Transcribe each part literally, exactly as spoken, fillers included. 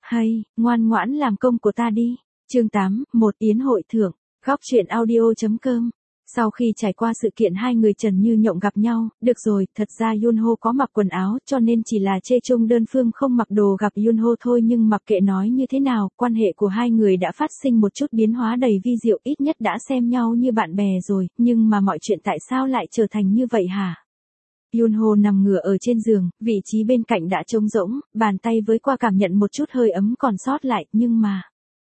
Hay, ngoan ngoãn làm công của ta đi. Chương tám, một yến hội thưởng, góc truyện audio.com. Sau khi trải qua sự kiện hai người Trần Như Nhộng gặp nhau, được rồi, thật ra Yunho có mặc quần áo cho nên chỉ là Chae Chung đơn phương không mặc đồ gặp Yunho thôi, nhưng mặc kệ nói như thế nào, quan hệ của hai người đã phát sinh một chút biến hóa đầy vi diệu, ít nhất đã xem nhau như bạn bè rồi, nhưng mà mọi chuyện tại sao lại trở thành như vậy hả? Yunho nằm ngửa ở trên giường, vị trí bên cạnh đã trống rỗng, bàn tay với qua cảm nhận một chút hơi ấm còn sót lại, nhưng mà...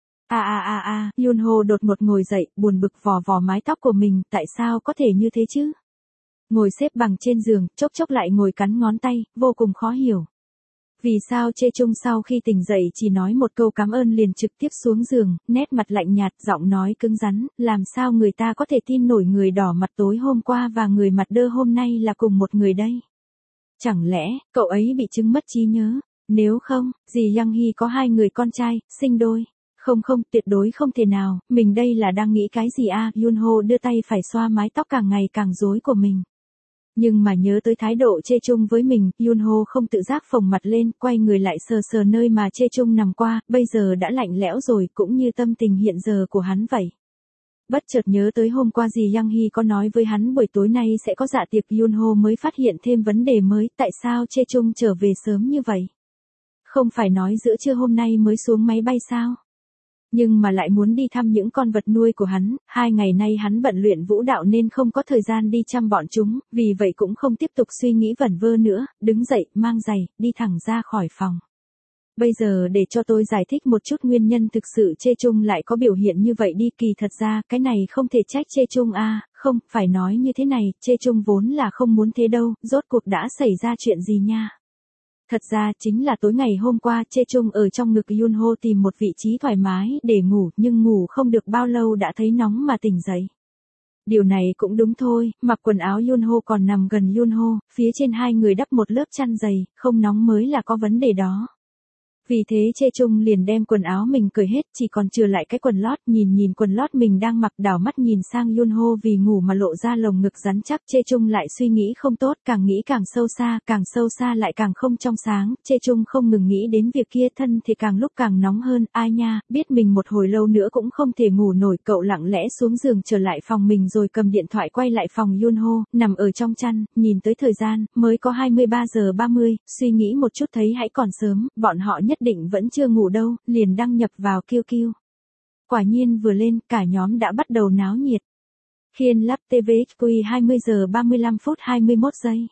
A a a a, Yunho đột ngột ngồi dậy, buồn bực vò vò mái tóc của mình, tại sao có thể như thế chứ? Ngồi xếp bằng trên giường, chốc chốc lại ngồi cắn ngón tay, vô cùng khó hiểu. Vì sao Chae Chung sau khi tỉnh dậy chỉ nói một câu cảm ơn liền trực tiếp xuống giường, nét mặt lạnh nhạt, giọng nói cứng rắn, làm sao người ta có thể tin nổi người đỏ mặt tối hôm qua và người mặt đơ hôm nay là cùng một người đây? Chẳng lẽ, cậu ấy bị chứng mất trí nhớ? Nếu không, dì Yang Hee có hai người con trai, sinh đôi. Không không, tuyệt đối không thể nào, mình đây là đang nghĩ cái gì a? Yunho đưa tay phải xoa mái tóc càng ngày càng rối của mình. Nhưng mà nhớ tới thái độ Chae Chung với mình, Yunho không tự giác phồng mặt lên, quay người lại sờ sờ nơi mà Chae Chung nằm qua, bây giờ đã lạnh lẽo rồi, cũng như tâm tình hiện giờ của hắn vậy. Bất chợt nhớ tới hôm qua dì Yang Hee có nói với hắn buổi tối nay sẽ có dạ tiệc, Yunho mới phát hiện thêm vấn đề mới, tại sao Chae Chung trở về sớm như vậy? Không phải nói giữa trưa hôm nay mới xuống máy bay sao? Nhưng mà lại muốn đi thăm những con vật nuôi của hắn, hai ngày nay hắn bận luyện vũ đạo nên không có thời gian đi chăm bọn chúng, vì vậy cũng không tiếp tục suy nghĩ vẩn vơ nữa, đứng dậy, mang giày, đi thẳng ra khỏi phòng. Bây giờ để cho tôi giải thích một chút nguyên nhân thực sự Chae Chung lại có biểu hiện như vậy đi, kỳ thật ra cái này không thể trách Chae Chung a, không, phải nói như thế này, Chae Chung vốn là không muốn thế đâu, rốt cuộc đã xảy ra chuyện gì nha. Thật ra chính là tối ngày hôm qua Chae Chung ở trong ngực Yunho tìm một vị trí thoải mái để ngủ, nhưng ngủ không được bao lâu đã thấy nóng mà tỉnh dậy. Điều này cũng đúng thôi, mặc quần áo Yunho còn nằm gần Yunho, phía trên hai người đắp một lớp chăn dày, không nóng mới là có vấn đề đó. Vì thế Chae Chung liền đem quần áo mình cởi hết, chỉ còn chừa lại cái quần lót, nhìn nhìn quần lót mình đang mặc, đảo mắt nhìn sang Yunho vì ngủ mà lộ ra lồng ngực rắn chắc, Chae Chung lại suy nghĩ không tốt, càng nghĩ càng sâu xa, càng sâu xa lại càng không trong sáng, Chae Chung không ngừng nghĩ đến việc kia, thân thì càng lúc càng nóng hơn, ai nha, biết mình một hồi lâu nữa cũng không thể ngủ nổi, cậu lặng lẽ xuống giường trở lại phòng mình rồi cầm điện thoại quay lại phòng Yunho, nằm ở trong chăn, nhìn tới thời gian, mới có hai mươi ba giờ ba mươi, suy nghĩ một chút thấy hãy còn sớm, bọn họ nhất định vẫn chưa ngủ đâu, liền đăng nhập vào Q Q. Quả nhiên vừa lên, cả nhóm đã bắt đầu náo nhiệt. Khiên lắp tê vê hát quy hai mươi giờ ba mươi lăm phút hai mươi mốt giây.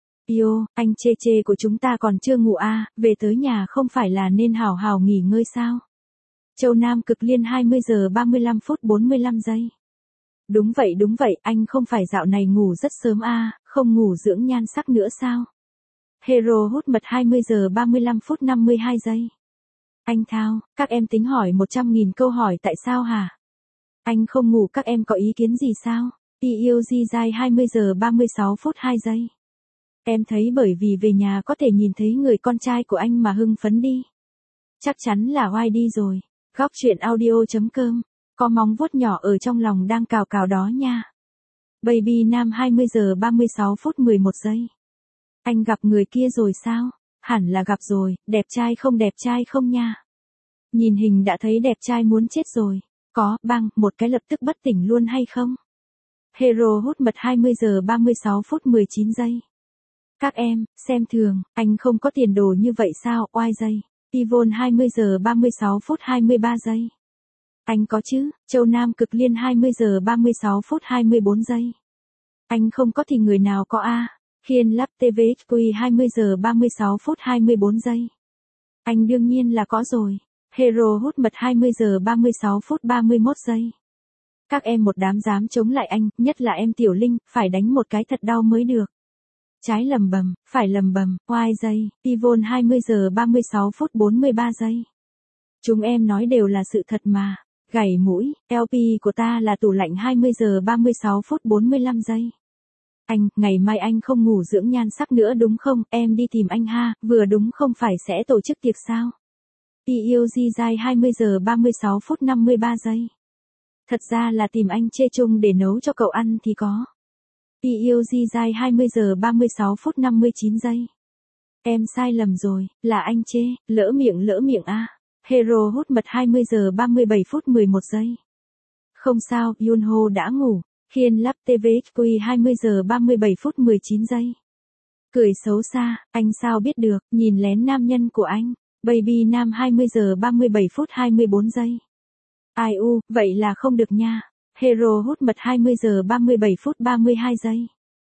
Yo, anh Chê Chê của chúng ta còn chưa ngủ à, về tới nhà không phải là nên hào hào nghỉ ngơi sao? Châu Nam Cực Liên hai mươi giờ ba mươi lăm phút bốn mươi lăm giây. Đúng vậy đúng vậy, anh không phải dạo này ngủ rất sớm à, không ngủ dưỡng nhan sắc nữa sao? Hero hút mật hai mươi giờ ba mươi lăm phút năm mươi hai giây. Anh Thao, các em tính hỏi một trăm nghìn câu hỏi tại sao hả? Anh không ngủ các em có ý kiến gì sao? Y yêu di dai hai mươi giờ ba mươi sáu phút hai giây. Em thấy bởi vì về nhà có thể nhìn thấy người con trai của anh mà hưng phấn đi. Chắc chắn là oai đi rồi. Góc truyện audio.com. Có móng vuốt nhỏ ở trong lòng đang cào cào đó nha. Baby Nam hai mươi giờ ba mươi sáu phút mười một giây. Anh gặp người kia rồi sao? Hẳn là gặp rồi, đẹp trai không đẹp trai không nha. Nhìn hình đã thấy đẹp trai muốn chết rồi. Có, băng, một cái lập tức bất tỉnh luôn hay không? Hero hút mật hai mươi giờ ba mươi sáu phút mười chín giây. Các em, xem thường, anh không có tiền đồ như vậy sao, oai giây. Yvonne hai mươi giờ ba mươi sáu phút hai mươi ba giây. Anh có chứ, Châu Nam Cực Liên hai mươi giờ ba mươi sáu phút hai mươi bốn giây. Anh không có thì người nào có a? Khiên lắp tê vê hát quy hai mươi giờ ba mươi sáu phút hai mươi bốn giây. Anh đương nhiên là có rồi. Hero hút mật hai mươi giờ ba mươi sáu phút ba mươi mốt giây. Các em một đám dám chống lại anh, nhất là em Tiểu Linh, phải đánh một cái thật đau mới được. Trái lầm bầm, phải lầm bầm, oai giây. Yvonne hai mươi giờ ba mươi sáu phút bốn mươi ba giây. Chúng em nói đều là sự thật mà. Gảy mũi, lờ pê của ta là tủ lạnh hai mươi giờ ba mươi sáu phút bốn mươi lăm giây. Anh, ngày mai anh không ngủ dưỡng nhan sắc nữa đúng không, em đi tìm anh ha, vừa đúng không phải sẽ tổ chức tiệc sao? Y yêu di dai hai mươi giờ ba mươi sáu phút năm mươi ba giây. Thật ra là tìm anh Chae Chung để nấu cho cậu ăn thì có. Y yêu di dai hai mươi giờ ba mươi sáu phút năm mươi chín giây. Em sai lầm rồi, là anh Chê, lỡ miệng lỡ miệng a. Hero hút mật hai mươi giờ ba mươi bảy phút mười một giây. Không sao, Yunho đã ngủ. Hiên lắp tê vê ích quy hai mươi giờ ba mươi bảy phút mười chín giây. Cười xấu xa, anh sao biết được, nhìn lén nam nhân của anh. Baby nam hai mươi giờ ba mươi bảy phút hai mươi bốn giây. Ai u, vậy là không được nha. Hero hút mật hai mươi giờ ba mươi bảy phút ba mươi hai giây.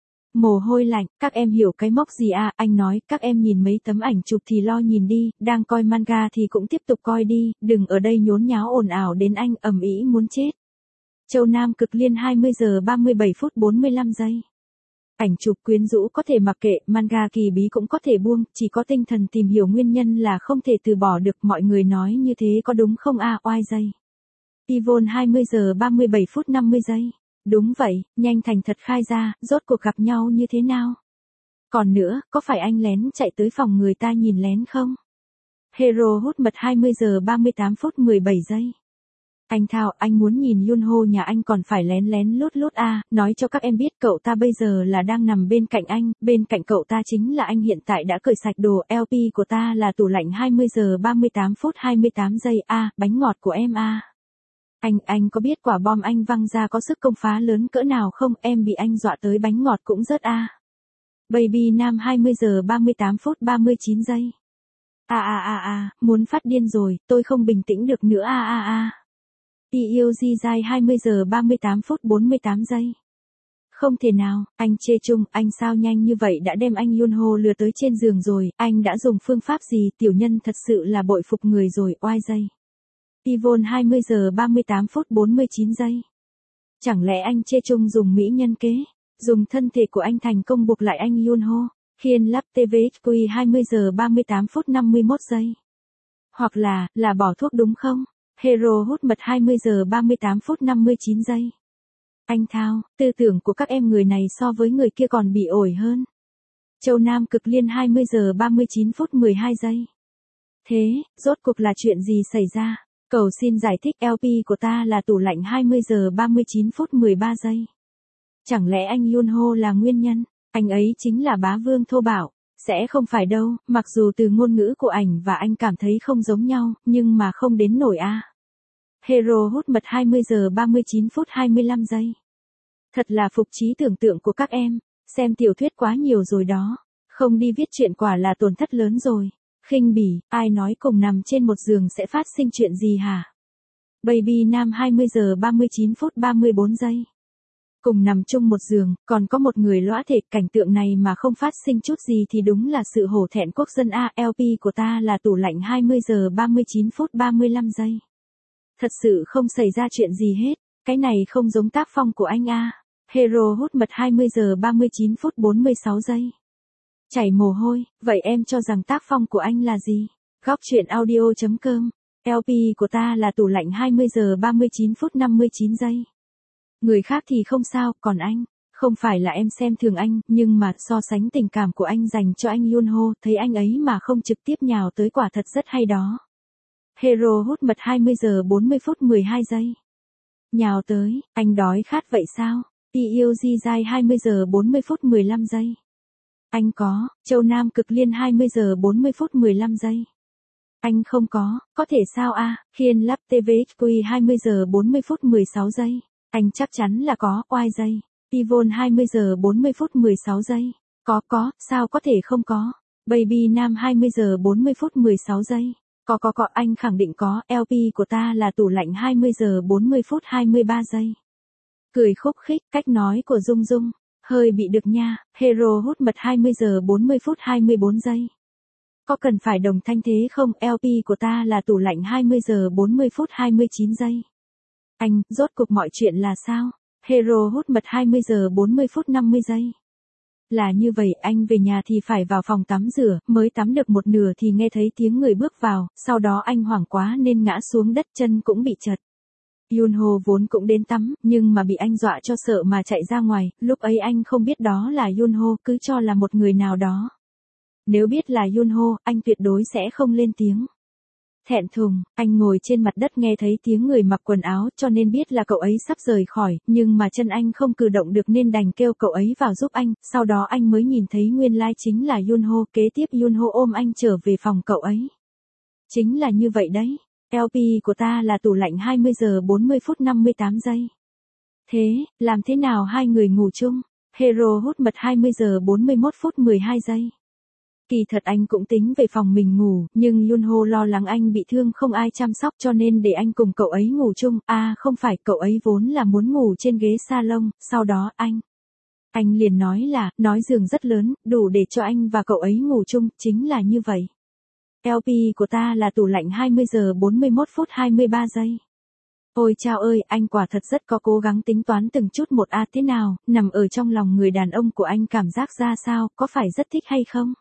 Mồ hôi lạnh, các em hiểu cái móc gì à, anh nói, các em nhìn mấy tấm ảnh chụp thì lo nhìn đi, đang coi manga thì cũng tiếp tục coi đi, đừng ở đây nhốn nháo ồn ào đến anh ầm ĩ muốn chết. Châu Nam Cực Liên hai mươi giờ ba mươi bảy phút bốn mươi lăm giây. Ảnh chụp quyến rũ có thể mặc kệ, manga kỳ bí cũng có thể buông, chỉ có tinh thần tìm hiểu nguyên nhân là không thể từ bỏ được, mọi người nói như thế có đúng không a à, oai giây. Yvonne hai mươi giờ ba mươi bảy phút năm mươi giây. Đúng vậy, nhanh thành thật khai ra, rốt cuộc gặp nhau như thế nào? Còn nữa, có phải anh lén chạy tới phòng người ta nhìn lén không? Hero hút mật hai mươi giờ ba mươi tám phút mười bảy giây. Anh Thao, anh muốn nhìn Yunho nhà anh còn phải lén lén lút lút à, nói cho các em biết cậu ta bây giờ là đang nằm bên cạnh anh, bên cạnh cậu ta chính là anh hiện tại đã cởi sạch đồ, lờ pê của ta là tủ lạnh hai mươi giờ ba mươi tám phút hai mươi tám giây, a à, bánh ngọt của em à. Anh, anh có biết quả bom anh văng ra có sức công phá lớn cỡ nào không, em bị anh dọa tới bánh ngọt cũng rớt a. À. Baby nam hai mươi giờ ba mươi tám phút ba mươi chín giây. A a a a, muốn phát điên rồi, tôi không bình tĩnh được nữa a a a. Ti yêu di dai hai mươi giờ ba mươi tám phút bốn mươi tám giây. Không thể nào, anh Chê Chung, anh sao nhanh như vậy đã đem anh Yunho lừa tới trên giường rồi, anh đã dùng phương pháp gì, tiểu nhân thật sự là bội phục người rồi, oai giây. Yvonne hai mươi giờ ba mươi tám phút bốn mươi chín giây. Chẳng lẽ anh Chê Chung dùng mỹ nhân kế, dùng thân thể của anh thành công buộc lại anh Yunho? Hiên lắp tê vê ích quy hai mươi giờ ba mươi tám phút năm mươi mốt giây. Hoặc là, là bỏ thuốc đúng không? Hero hút mật hai mươi giờ ba mươi tám phút năm mươi chín giây. Anh Thao, tư tưởng của các em người này so với người kia còn bị ổi hơn. Châu Nam Cực Liên hai mươi giờ ba mươi chín phút mười hai giây. Thế, rốt cuộc là chuyện gì xảy ra? Cầu xin giải thích, lờ pê của ta là tủ lạnh hai mươi giờ ba mươi chín phút mười ba giây. Chẳng lẽ anh Yunho là nguyên nhân? Anh ấy chính là bá vương thô bạo. Sẽ không phải đâu, mặc dù từ ngôn ngữ của ảnh và anh cảm thấy không giống nhau, nhưng mà không đến nổi a. À. Hero hút mật hai mươi giờ ba mươi chín phút hai mươi lăm giây. Thật là phục trí tưởng tượng của các em, xem tiểu thuyết quá nhiều rồi đó, không đi viết truyện quả là tổn thất lớn rồi. Khinh bỉ, ai nói cùng nằm trên một giường sẽ phát sinh chuyện gì hả? Baby nam hai mươi giờ ba mươi chín phút ba mươi bốn giây. Cùng nằm chung một giường, còn có một người lõa thể, cảnh tượng này mà không phát sinh chút gì thì đúng là sự hổ thẹn quốc dân a. lờ pê của ta là tủ lạnh hai mươi giờ ba mươi chín phút ba mươi lăm giây. Thật sự không xảy ra chuyện gì hết, cái này không giống tác phong của anh a. Hero hút mật hai mươi giờ ba mươi chín phút bốn mươi sáu giây. Chảy mồ hôi, vậy em cho rằng tác phong của anh là gì? Góc truyện audio.com, lờ pê của ta là tủ lạnh hai mươi giờ ba mươi chín phút năm mươi chín giây. Người khác thì không sao, còn anh, không phải là em xem thường anh, nhưng mà so sánh tình cảm của anh dành cho anh Yunho, thấy anh ấy mà không trực tiếp nhào tới quả thật rất hay đó. Hero hút mật hai mươi giờ bốn mươi phút mười hai giây. Nhào tới, anh đói khát vậy sao? Ti yêu di dai hai mươi giờ bốn mươi phút mười lăm giây. Anh có, Châu Nam Cực Liên hai mươi giờ bốn mươi phút mười lăm giây. Anh không có, có thể sao a? À? Khiên lắp tê vê ích quy hai mươi giờ bốn mươi phút mười sáu giây. Anh chắc chắn là có, oai giây. Yvonne hai mươi giờ bốn mươi phút mười sáu giây. Có có, sao có thể không có? Baby nam hai mươi giờ bốn mươi phút mười sáu giây. Có có có, anh khẳng định có, lờ pê của ta là tủ lạnh hai mươi giờ bốn mươi phút hai mươi ba giây. Cười khúc khích, cách nói của Dung Dung. Hơi bị được nha, Hero hút mật hai mươi giờ bốn mươi phút hai mươi bốn giây. Có cần phải đồng thanh thế không? lờ pê của ta là tủ lạnh hai mươi giờ bốn mươi phút hai mươi chín giây. Anh, rốt cuộc mọi chuyện là sao? Hero hút mật hai mươi giờ bốn mươi phút năm mươi giây. Là như vậy, anh về nhà thì phải vào phòng tắm rửa, mới tắm được một nửa thì nghe thấy tiếng người bước vào, sau đó anh hoảng quá nên ngã xuống đất, chân cũng bị trật. Yunho vốn cũng đến tắm, nhưng mà bị anh dọa cho sợ mà chạy ra ngoài, lúc ấy anh không biết đó là Yunho, cứ cho là một người nào đó. Nếu biết là Yunho, anh tuyệt đối sẽ không lên tiếng. Thẹn thùng, anh ngồi trên mặt đất nghe thấy tiếng người mặc quần áo cho nên biết là cậu ấy sắp rời khỏi, nhưng mà chân anh không cử động được nên đành kêu cậu ấy vào giúp anh, sau đó anh mới nhìn thấy nguyên lai chính là Yunho, kế tiếp Yunho ôm anh trở về phòng cậu ấy. Chính là như vậy đấy. lờ pê của ta là tủ lạnh hai mươi giờ bốn mươi phút năm mươi tám giây. Thế, làm thế nào hai người ngủ chung? Hero hút mật hai mươi giờ bốn mươi mốt phút mười hai giây. Kỳ thật anh cũng tính về phòng mình ngủ, nhưng Yunho lo lắng anh bị thương không ai chăm sóc cho nên để anh cùng cậu ấy ngủ chung. À không phải, cậu ấy vốn là muốn ngủ trên ghế salon, sau đó anh. Anh liền nói là, nói giường rất lớn, đủ để cho anh và cậu ấy ngủ chung, chính là như vậy. lờ pê của ta là tủ lạnh hai mươi giờ bốn mươi mốt phút hai mươi ba giây. Ôi chao ơi, anh quả thật rất có cố gắng tính toán từng chút một. À thế nào, nằm ở trong lòng người đàn ông của anh cảm giác ra sao, có phải rất thích hay không?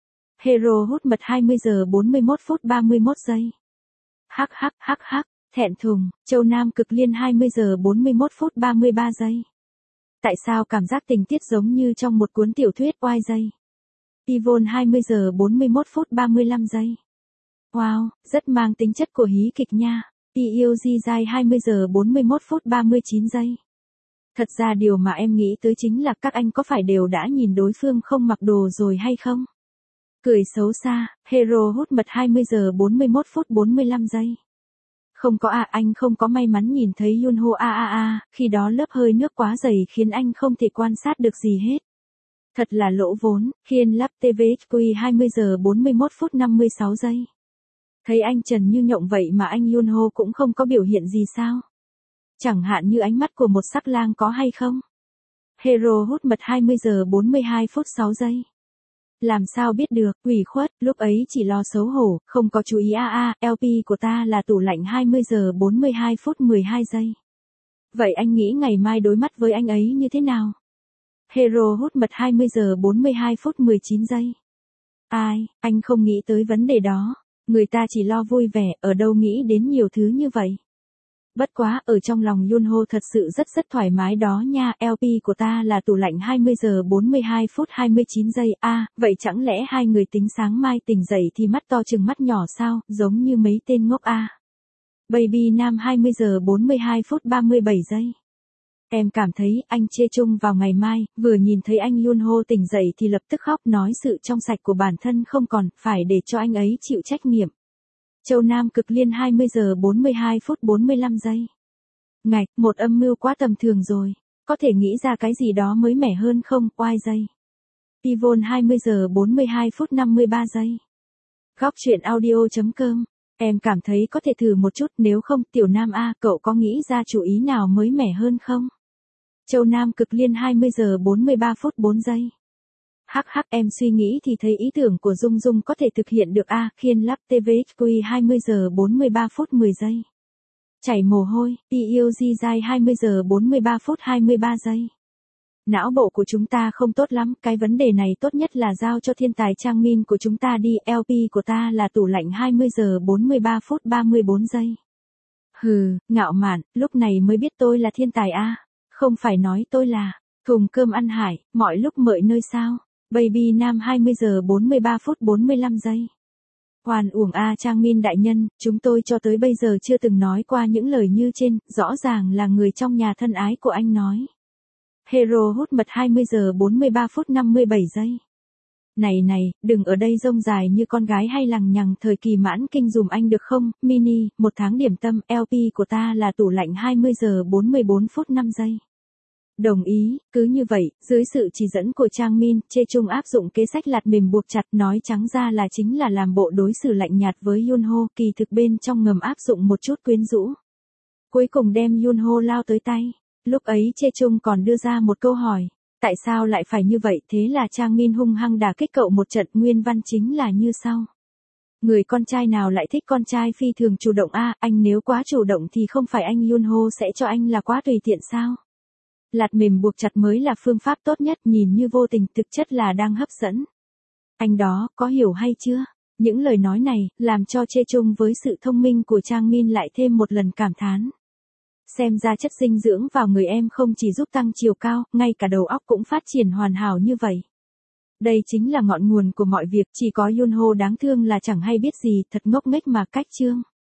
Hero hút mật hai mươi giờ bốn mươi mốt phút ba mươi mốt giây. Hắc hắc hắc hắc, thẹn thùng, Châu Nam Cực Liên hai mươi giờ bốn mươi mốt phút ba mươi ba giây. Tại sao cảm giác tình tiết giống như trong một cuốn tiểu thuyết oai giây? Yvonne hai mươi giờ bốn mươi mốt phút ba mươi lăm giây. Wow, rất mang tính chất của hí kịch nha. Yêu Di Giai hai mươi giờ bốn mươi mốt phút ba mươi chín giây. Thật ra điều mà em nghĩ tới chính là các anh có phải đều đã nhìn đối phương không mặc đồ rồi hay không? Cười xấu xa, Hero hút mật hai mươi giờ bốn mươi mốt phút bốn mươi lăm giây. Không có à, anh không có may mắn nhìn thấy Yunho a a a, khi đó lớp hơi nước quá dày khiến anh không thể quan sát được gì hết. Thật là lỗ vốn, Khiên lắp tê vê hát quy hai mươi giờ bốn mươi mốt phút năm mươi sáu giây. Thấy anh trần như nhộng vậy mà anh Yunho cũng không có biểu hiện gì sao? Chẳng hạn như ánh mắt của một sắc lang có hay không? Hero hút mật hai mươi giờ bốn mươi hai phút sáu giây. Làm sao biết được, ủy khuất, lúc ấy chỉ lo xấu hổ, không có chú ý a a, lờ pê của ta là tủ lạnh hai mươi giờ bốn mươi hai phút mười hai giây. Vậy anh nghĩ ngày mai đối mắt với anh ấy như thế nào? Hero hút mật hai mươi giờ bốn mươi hai phút mười chín giây. Ai, anh không nghĩ tới vấn đề đó. Người ta chỉ lo vui vẻ, ở đâu nghĩ đến nhiều thứ như vậy. Bất quá, ở trong lòng Yunho thật sự rất rất thoải mái đó nha. lờ pê của ta là tủ lạnh hai mươi giờ bốn mươi hai phút hai mươi chín giây. À, vậy chẳng lẽ hai người tính sáng mai tỉnh dậy thì mắt to chừng mắt nhỏ sao, giống như mấy tên ngốc à? Baby Nam hai mươi giờ bốn mươi hai phút ba mươi bảy giây. Em cảm thấy anh chê chung vào ngày mai, vừa nhìn thấy anh Yunho tỉnh dậy thì lập tức khóc, nói sự trong sạch của bản thân không còn, phải để cho anh ấy chịu trách nhiệm. Châu Nam Cực Liên hai mươi giờ bốn mươi hai phút bốn mươi lăm giây. Ngạch, một âm mưu quá tầm thường rồi. Có thể nghĩ ra cái gì đó mới mẻ hơn không, oai giây. Yvonne hai mươi giờ bốn mươi hai phút năm mươi ba giây. Góc truyện audio chấm com. Em cảm thấy có thể thử một chút, nếu không, Tiểu Nam A, cậu có nghĩ ra chủ ý nào mới mẻ hơn không? Châu Nam Cực Liên hai mươi giờ bốn mươi ba phút bốn giây. Hắc hắc, em suy nghĩ thì thấy ý tưởng của Dung Dung có thể thực hiện được a, Khiên lắp tê vê hát quy hai mươi giờ bốn mươi ba phút mười giây. Chảy mồ hôi, Yêu Di Giai hai mươi giờ bốn mươi ba phút hai mươi ba giây. Não bộ của chúng ta không tốt lắm, cái vấn đề này tốt nhất là giao cho thiên tài Trang Min của chúng ta đi, lờ pê của ta là tủ lạnh hai mươi giờ bốn mươi ba phút ba mươi bốn giây. Hừ, ngạo mạn, lúc này mới biết tôi là thiên tài a, không phải nói tôi là thùng cơm ăn hải, mọi lúc mọi nơi sao? Baby Nam hai mươi giờ bốn mươi ba phút bốn mươi lăm giây. Hoàn uổng a Trang Min đại nhân, chúng tôi cho tới bây giờ chưa từng nói qua những lời như trên, rõ ràng là người trong nhà thân ái của anh nói. Hero hút mật hai mươi giờ bốn mươi ba phút năm mươi bảy giây. Này này, đừng ở đây rông dài như con gái hay lằng nhằng thời kỳ mãn kinh dùm anh được không, Mini, một tháng điểm tâm, lờ pê của ta là tủ lạnh hai mươi giờ bốn mươi bốn phút năm giây. Đồng ý, cứ như vậy, dưới sự chỉ dẫn của Trang Min, Chê Chung áp dụng kế sách lạt mềm buộc chặt, nói trắng ra là chính là làm bộ đối xử lạnh nhạt với Yunho, kỳ thực bên trong ngầm áp dụng một chút quyến rũ. Cuối cùng đem Yunho lao tới tay. Lúc ấy Chê Chung còn đưa ra một câu hỏi, tại sao lại phải như vậy, thế là Trang Min hung hăng đả kích cậu một trận, nguyên văn chính là như sau. Người con trai nào lại thích con trai phi thường chủ động a, anh nếu quá chủ động thì không phải anh Yunho sẽ cho anh là quá tùy tiện sao? Lạt mềm buộc chặt mới là phương pháp tốt nhất, nhìn như vô tình thực chất là đang hấp dẫn. Anh đó, có hiểu hay chưa? Những lời nói này, làm cho Chê Chung với sự thông minh của Trang Min lại thêm một lần cảm thán. Xem ra chất dinh dưỡng vào người em không chỉ giúp tăng chiều cao, ngay cả đầu óc cũng phát triển hoàn hảo như vậy. Đây chính là ngọn nguồn của mọi việc, chỉ có Yunho đáng thương là chẳng hay biết gì, thật ngốc nghếch mà cách chương.